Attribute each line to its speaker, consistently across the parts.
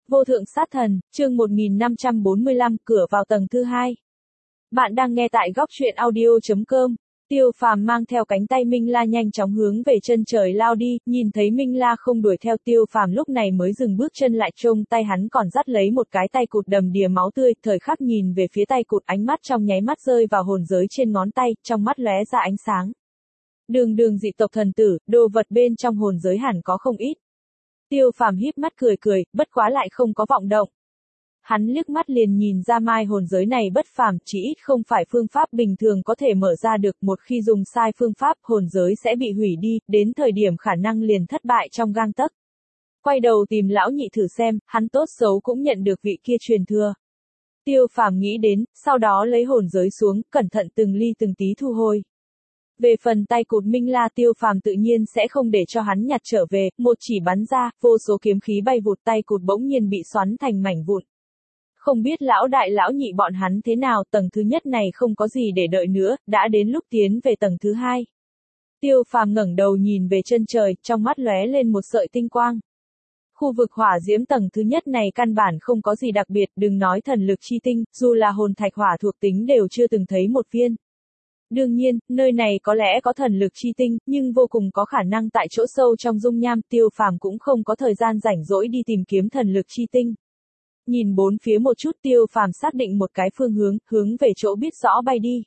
Speaker 1: Vô thượng sát thần, chương 1545, cửa vào tầng thứ hai. Bạn đang nghe tại góc truyện audio.com. Tiêu Phàm mang theo cánh tay Minh La nhanh chóng hướng về chân trời lao đi, nhìn thấy Minh La không đuổi theo Tiêu Phàm lúc này mới dừng bước chân lại, trông tay hắn còn dắt lấy một cái tay cụt đầm đìa máu tươi, thời khắc nhìn về phía tay cụt, ánh mắt trong nháy mắt rơi vào hồn giới trên ngón tay, trong mắt lóe ra ánh sáng. Đường dị tộc thần tử, đồ vật bên trong hồn giới hẳn có không ít. Tiêu Phàm híp mắt cười, bất quá lại không có vọng động. Hắn liếc mắt liền nhìn ra mai hồn giới này bất phàm, chỉ ít không phải phương pháp bình thường có thể mở ra được, một khi dùng sai phương pháp, hồn giới sẽ bị hủy đi, đến thời điểm khả năng liền thất bại trong gang tấc. Quay đầu tìm lão nhị thử xem, hắn tốt xấu cũng nhận được vị kia truyền thừa. Tiêu Phàm nghĩ đến, sau đó lấy hồn giới xuống, cẩn thận từng ly từng tí thu hồi. Về phần tay cụt Minh La, Tiêu Phàm tự nhiên sẽ không để cho hắn nhặt trở về, một chỉ bắn ra, vô số kiếm khí bay vụt, tay cụt bỗng nhiên bị xoắn thành mảnh vụn. Không biết lão đại lão nhị bọn hắn thế nào, tầng thứ nhất này không có gì để đợi nữa, đã đến lúc tiến về tầng thứ hai. Tiêu Phàm ngẩng đầu nhìn về chân trời, trong mắt lóe lên một sợi tinh quang. Khu vực hỏa diễm tầng thứ nhất này căn bản không có gì đặc biệt, đừng nói thần lực chi tinh, dù là hồn thạch hỏa thuộc tính đều chưa từng thấy một viên. Đương nhiên, nơi này có lẽ có thần lực chi tinh, nhưng vô cùng có khả năng tại chỗ sâu trong dung nham, Tiêu Phàm cũng không có thời gian rảnh rỗi đi tìm kiếm thần lực chi tinh. Nhìn bốn phía một chút, Tiêu Phàm xác định một cái phương hướng về chỗ biết rõ bay đi.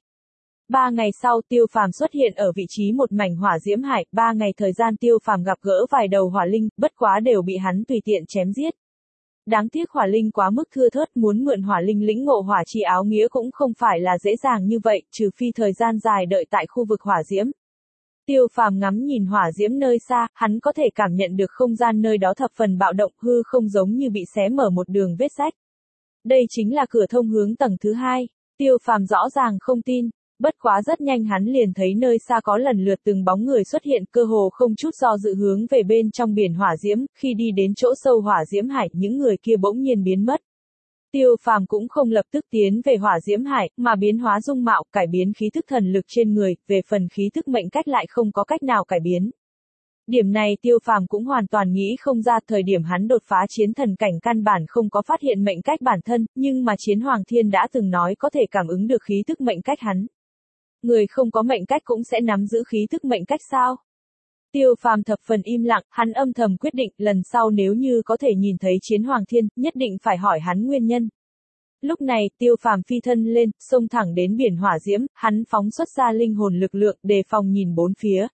Speaker 1: 3 ngày sau, Tiêu Phàm xuất hiện ở vị trí một mảnh hỏa diễm hải, 3 ngày thời gian Tiêu Phàm gặp gỡ vài đầu hỏa linh, bất quá đều bị hắn tùy tiện chém giết. Đáng tiếc hỏa linh quá mức thưa thớt, muốn mượn hỏa linh lĩnh ngộ hỏa chi áo nghĩa cũng không phải là dễ dàng như vậy, trừ phi thời gian dài đợi tại khu vực hỏa diễm. Tiêu Phàm ngắm nhìn hỏa diễm nơi xa, hắn có thể cảm nhận được không gian nơi đó thập phần bạo động, hư không giống như bị xé mở một đường vết rách. Đây chính là cửa thông hướng tầng thứ hai. Tiêu Phàm rõ ràng không tin, bất quá rất nhanh hắn liền thấy nơi xa có lần lượt từng bóng người xuất hiện, cơ hồ không chút do dự hướng về bên trong biển hỏa diễm, khi đi đến chỗ sâu hỏa diễm hải, những người kia bỗng nhiên biến mất. Tiêu Phàm cũng không lập tức tiến về hỏa diễm hải, mà biến hóa dung mạo, cải biến khí thức thần lực trên người, về phần khí thức mệnh cách lại không có cách nào cải biến. Điểm này Tiêu Phàm cũng hoàn toàn nghĩ không ra, thời điểm hắn đột phá chiến thần cảnh căn bản không có phát hiện mệnh cách bản thân, nhưng mà Chiến Hoàng Thiên đã từng nói có thể cảm ứng được khí thức mệnh cách hắn. Người không có mệnh cách cũng sẽ nắm giữ khí thức mệnh cách sao? Tiêu Phàm thập phần im lặng, hắn âm thầm quyết định, lần sau nếu như có thể nhìn thấy Chiến Hoàng Thiên, nhất định phải hỏi hắn nguyên nhân. Lúc này, Tiêu Phàm phi thân lên, xông thẳng đến biển hỏa diễm, hắn phóng xuất ra linh hồn lực lượng, đề phòng nhìn bốn phía.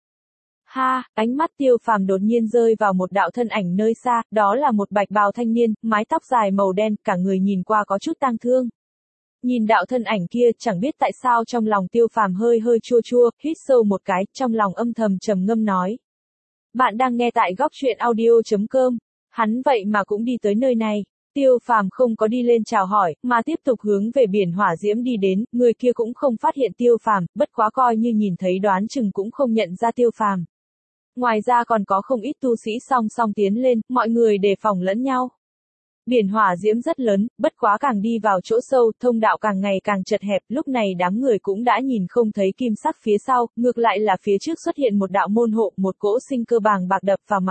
Speaker 1: Ha, ánh mắt Tiêu Phàm đột nhiên rơi vào một đạo thân ảnh nơi xa, đó là một bạch bào thanh niên, mái tóc dài màu đen, cả người nhìn qua có chút tang thương. Nhìn đạo thân ảnh kia, chẳng biết tại sao trong lòng Tiêu Phàm hơi chua, hít sâu một cái, trong lòng âm thầm trầm ngâm nói. Bạn đang nghe tại góc truyện audio.com. Hắn vậy mà cũng đi tới nơi này. Tiêu Phàm không có đi lên chào hỏi, mà tiếp tục hướng về biển hỏa diễm đi đến, người kia cũng không phát hiện Tiêu Phàm, bất quá coi như nhìn thấy đoán chừng cũng không nhận ra Tiêu Phàm. Ngoài ra còn có không ít tu sĩ song song tiến lên, mọi người đề phòng lẫn nhau. Biển hỏa diễm rất lớn, bất quá càng đi vào chỗ sâu, thông đạo càng ngày càng chật hẹp, lúc này đám người cũng đã nhìn không thấy kim sắc phía sau, ngược lại là phía trước xuất hiện một đạo môn hộ, một cỗ sinh cơ bàng bạc đập vào mặt.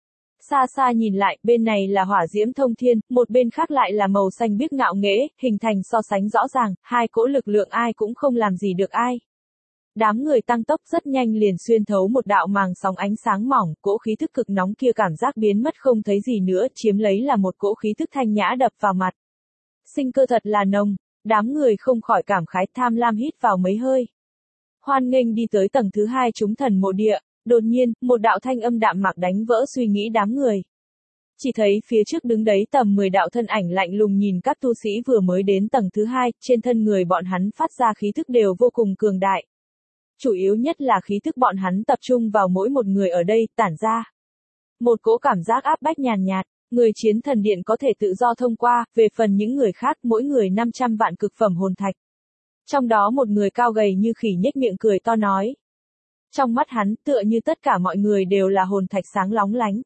Speaker 1: Xa xa nhìn lại, bên này là hỏa diễm thông thiên, một bên khác lại là màu xanh biếc ngạo nghễ, hình thành so sánh rõ ràng, hai cỗ lực lượng ai cũng không làm gì được ai. Đám người tăng tốc rất nhanh liền xuyên thấu một đạo màng sóng ánh sáng mỏng, cỗ khí thức cực nóng kia cảm giác biến mất không thấy gì nữa, chiếm lấy là một cỗ khí thức thanh nhã đập vào mặt. Sinh cơ thật là nồng, đám người không khỏi cảm khái, tham lam hít vào mấy hơi. Hoan nghênh đi tới tầng thứ hai chúng thần mộ địa, đột nhiên, một đạo thanh âm đạm mạc đánh vỡ suy nghĩ đám người. Chỉ thấy phía trước đứng đấy tầm 10 đạo thân ảnh lạnh lùng nhìn các tu sĩ vừa mới đến tầng thứ hai, trên thân người bọn hắn phát ra khí thức đều vô cùng cường đại. Chủ yếu nhất là khí thức bọn hắn tập trung vào mỗi một người ở đây, tản ra một cỗ cảm giác áp bách nhàn nhạt, người chiến thần điện có thể tự do thông qua, về phần những người khác mỗi người 500 vạn cực phẩm hồn thạch. Trong đó một người cao gầy như khỉ nhếch miệng cười to nói. Trong mắt hắn, tựa như tất cả mọi người đều là hồn thạch sáng lóng lánh.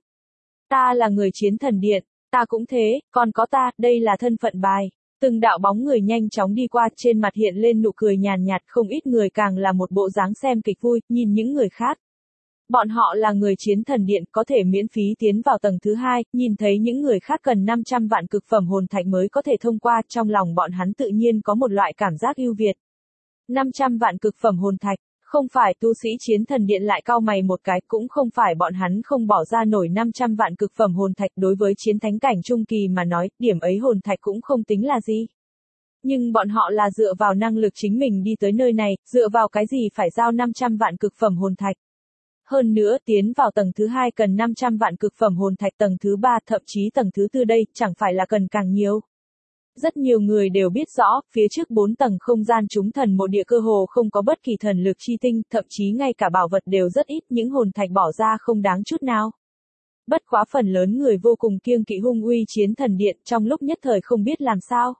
Speaker 1: Ta là người chiến thần điện, ta cũng thế, còn có ta, đây là thân phận bài. Từng đạo bóng người nhanh chóng đi qua, trên mặt hiện lên nụ cười nhàn nhạt, không ít người càng là một bộ dáng xem kịch vui, nhìn những người khác. Bọn họ là người chiến thần điện, có thể miễn phí tiến vào tầng thứ hai, nhìn thấy những người khác cần 500 vạn cực phẩm hồn thạch mới có thể thông qua, trong lòng bọn hắn tự nhiên có một loại cảm giác ưu việt. 500 vạn cực phẩm hồn thạch, không phải tu sĩ chiến thần điện lại cau mày một cái, cũng không phải bọn hắn không bỏ ra nổi 500 vạn cực phẩm hồn thạch, đối với chiến thánh cảnh trung kỳ mà nói, điểm ấy hồn thạch cũng không tính là gì. Nhưng bọn họ là dựa vào năng lực chính mình đi tới nơi này, dựa vào cái gì phải giao 500 vạn cực phẩm hồn thạch. Hơn nữa, tiến vào tầng thứ 2 cần 500 vạn cực phẩm hồn thạch, tầng thứ 3, thậm chí tầng thứ 4 đây, chẳng phải là cần càng nhiều. Rất nhiều người đều biết rõ, phía trước 4 tầng không gian chúng thần mộ địa cơ hồ không có bất kỳ thần lực chi tinh, thậm chí ngay cả bảo vật đều rất ít, những hồn thạch bỏ ra không đáng chút nào. Bất quá phần lớn người vô cùng kiêng kỵ hung uy chiến thần điện, trong lúc nhất thời không biết làm sao.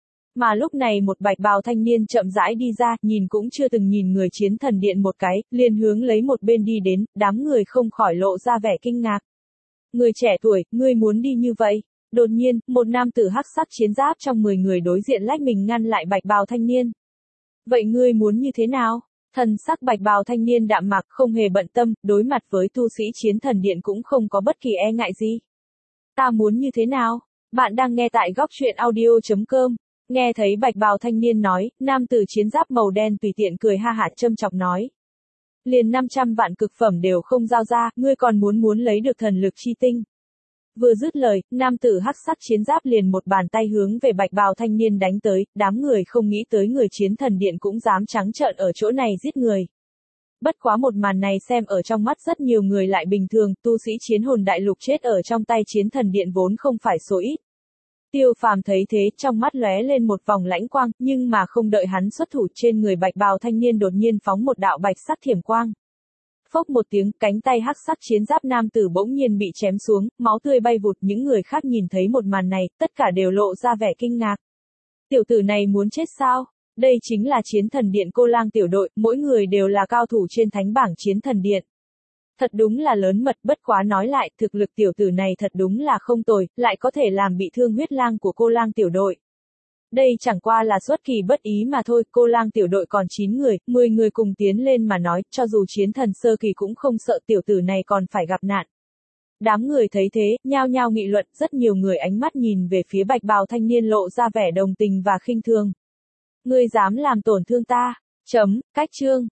Speaker 1: Mà lúc này một bạch bào thanh niên chậm rãi đi ra, nhìn cũng chưa từng nhìn người chiến thần điện một cái, liền hướng lấy một bên đi đến, đám người không khỏi lộ ra vẻ kinh ngạc. Người trẻ tuổi, ngươi muốn đi như vậy? Đột nhiên, một nam tử hắc sắc chiến giáp trong 10 người đối diện lách mình ngăn lại bạch bào thanh niên. Vậy ngươi muốn như thế nào? Thần sắc bạch bào thanh niên đạm mạc, không hề bận tâm, đối mặt với tu sĩ chiến thần điện cũng không có bất kỳ e ngại gì. Ta muốn như thế nào? Bạn đang nghe tại góc truyện audio.com. Nghe thấy bạch bào thanh niên nói, nam tử chiến giáp màu đen tùy tiện cười ha hả châm chọc nói. Liền 500 vạn cực phẩm đều không giao ra, ngươi còn muốn lấy được thần lực chi tinh. Vừa dứt lời, nam tử hắc sắc chiến giáp liền một bàn tay hướng về bạch bào thanh niên đánh tới, đám người không nghĩ tới người chiến thần điện cũng dám trắng trợn ở chỗ này giết người. Bất quá một màn này xem ở trong mắt rất nhiều người lại bình thường, tu sĩ chiến hồn đại lục chết ở trong tay chiến thần điện vốn không phải số ít. Tiêu Phàm thấy thế, trong mắt lóe lên một vòng lãnh quang, nhưng mà không đợi hắn xuất thủ, trên người bạch bào thanh niên đột nhiên phóng một đạo bạch sắc thiểm quang. Phốc một tiếng, cánh tay hắc sắc chiến giáp nam tử bỗng nhiên bị chém xuống, máu tươi bay vụt, những người khác nhìn thấy một màn này, tất cả đều lộ ra vẻ kinh ngạc. Tiểu tử này muốn chết sao? Đây chính là chiến thần điện Cô Lang tiểu đội, mỗi người đều là cao thủ trên thánh bảng chiến thần điện. Thật đúng là lớn mật, bất quá nói lại, thực lực tiểu tử này thật đúng là không tồi, lại có thể làm bị thương huyết lang của Cô Lang tiểu đội. Đây chẳng qua là xuất kỳ bất ý mà thôi, Cô Lang tiểu đội còn 9 người, 10 người cùng tiến lên mà nói, cho dù chiến thần sơ kỳ cũng không sợ tiểu tử này còn phải gặp nạn. Đám người thấy thế, nhao nhao nghị luận, rất nhiều người ánh mắt nhìn về phía bạch bào thanh niên lộ ra vẻ đồng tình và khinh thường. Ngươi dám làm tổn thương ta? Cách chương.